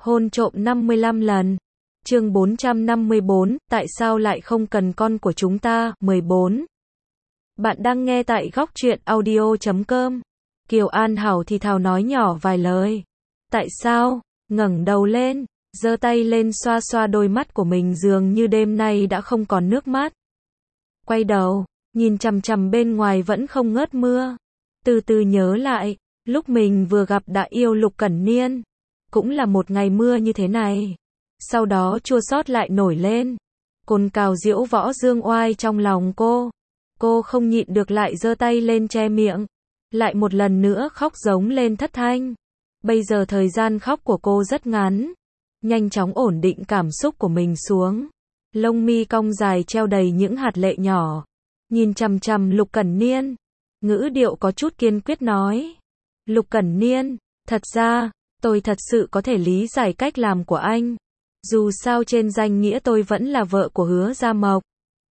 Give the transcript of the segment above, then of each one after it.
Hôn trộm 55 lần. Chương 454, tại sao lại không cần con của chúng ta? 14. Bạn đang nghe tại góc truyện audio.com. Kiều An Hảo thì thào nói nhỏ vài lời. Tại sao? Ngẩng đầu lên, giơ tay lên xoa xoa đôi mắt của mình, dường như đêm nay đã không còn nước mắt. Quay đầu, nhìn chằm chằm bên ngoài vẫn không ngớt mưa. Từ từ nhớ lại, lúc mình vừa gặp đã yêu Lục Cẩn Niên, cũng là một ngày mưa như thế này. Sau đó chua xót lại nổi lên, cồn cào diễu võ dương oai trong lòng cô. Cô không nhịn được lại giơ tay lên che miệng, lại một lần nữa khóc giống lên thất thanh. Bây giờ thời gian khóc của cô rất ngắn, nhanh chóng ổn định cảm xúc của mình xuống. Lông mi cong dài treo đầy những hạt lệ nhỏ, nhìn chằm chằm Lục Cẩn Niên, ngữ điệu có chút kiên quyết nói. Lục Cẩn Niên, thật ra, tôi thật sự có thể lý giải cách làm của anh. Dù sao trên danh nghĩa tôi vẫn là vợ của Hứa Gia Mộc.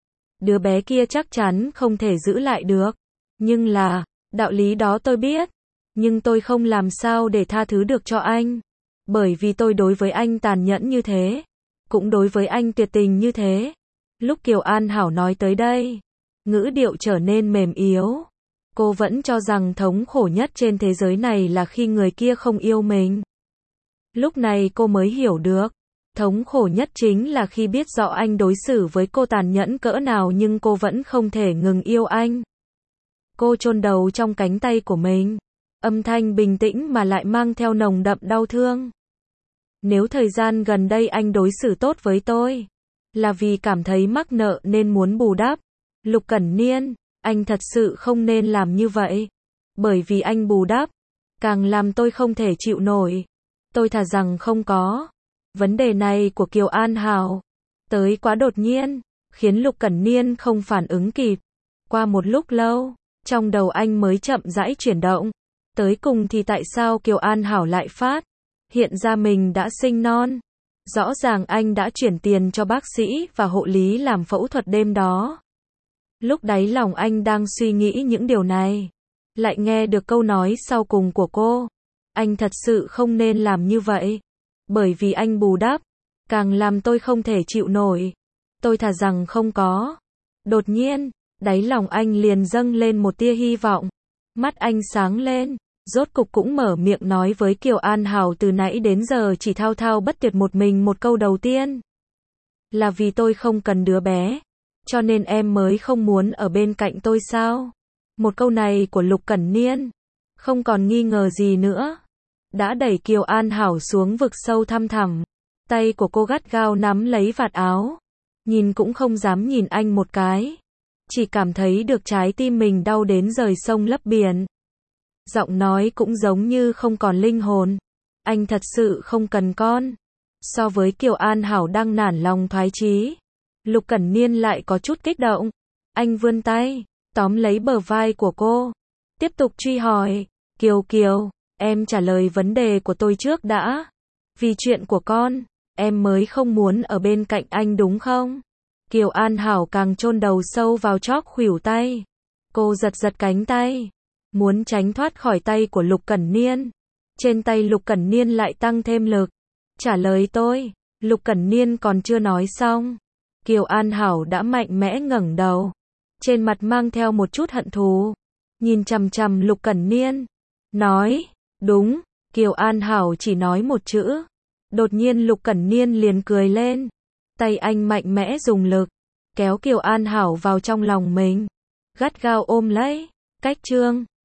Đứa bé kia chắc chắn không thể giữ lại được. Nhưng là, đạo lý đó tôi biết. Nhưng tôi không làm sao để tha thứ được cho anh. Bởi vì tôi đối với anh tàn nhẫn như thế. Cũng đối với anh tuyệt tình như thế. Lúc Kiều An Hảo nói tới đây, ngữ điệu trở nên mềm yếu. Cô vẫn cho rằng thống khổ nhất trên thế giới này là khi người kia không yêu mình. Lúc này cô mới hiểu được, thống khổ nhất chính là khi biết rõ anh đối xử với cô tàn nhẫn cỡ nào nhưng cô vẫn không thể ngừng yêu anh. Cô chôn đầu trong cánh tay của mình, âm thanh bình tĩnh mà lại mang theo nồng đậm đau thương. Nếu thời gian gần đây anh đối xử tốt với tôi, là vì cảm thấy mắc nợ nên muốn bù đắp. Lục Cẩn Niên, anh thật sự không nên làm như vậy. Bởi vì anh bù đắp, càng làm tôi không thể chịu nổi. Tôi thà rằng không có. Vấn đề này của Kiều An Hảo tới quá đột nhiên, khiến Lục Cẩn Niên không phản ứng kịp. Qua một lúc lâu, trong đầu anh mới chậm rãi chuyển động. Tới cùng thì tại sao Kiều An Hảo lại phát hiện ra mình đã sinh non? Rõ ràng anh đã chuyển tiền cho bác sĩ và hộ lý làm phẫu thuật đêm đó. Lúc đáy lòng anh đang suy nghĩ những điều này, lại nghe được câu nói sau cùng của cô. Anh thật sự không nên làm như vậy. Bởi vì anh bù đắp, càng làm tôi không thể chịu nổi. Tôi thà rằng không có. Đột nhiên, đáy lòng anh liền dâng lên một tia hy vọng. Mắt anh sáng lên, rốt cục cũng mở miệng nói với Kiều An Hảo từ nãy đến giờ chỉ thao thao bất tuyệt một mình một câu đầu tiên. Là vì tôi không cần đứa bé, cho nên em mới không muốn ở bên cạnh tôi sao? Một câu này của Lục Cẩn Niên, không còn nghi ngờ gì nữa, đã đẩy Kiều An Hảo xuống vực sâu thăm thẳm. Tay của cô gắt gao nắm lấy vạt áo, nhìn cũng không dám nhìn anh một cái. Chỉ cảm thấy được trái tim mình đau đến rời sông lấp biển. Giọng nói cũng giống như không còn linh hồn. Anh thật sự không cần con. So với Kiều An Hảo đang nản lòng thoái chí, Lục Cẩn Niên lại có chút kích động. Anh vươn tay, tóm lấy bờ vai của cô, tiếp tục truy hỏi. Kiều Kiều, em trả lời vấn đề của tôi trước đã. Vì chuyện của con, em mới không muốn ở bên cạnh anh đúng không? Kiều An Hảo càng chôn đầu sâu vào chóp khuỷu tay. Cô giật giật cánh tay, muốn tránh thoát khỏi tay của Lục Cẩn Niên. Trên tay Lục Cẩn Niên lại tăng thêm lực. Trả lời tôi. Lục Cẩn Niên còn chưa nói xong, Kiều An Hảo đã mạnh mẽ ngẩng đầu, trên mặt mang theo một chút hận thù, nhìn chằm chằm Lục Cẩn Niên, nói, đúng. Kiều An Hảo chỉ nói một chữ. Đột nhiên Lục Cẩn Niên liền cười lên. Tay anh mạnh mẽ dùng lực, kéo Kiều An Hảo vào trong lòng mình, gắt gao ôm lấy. Cách chương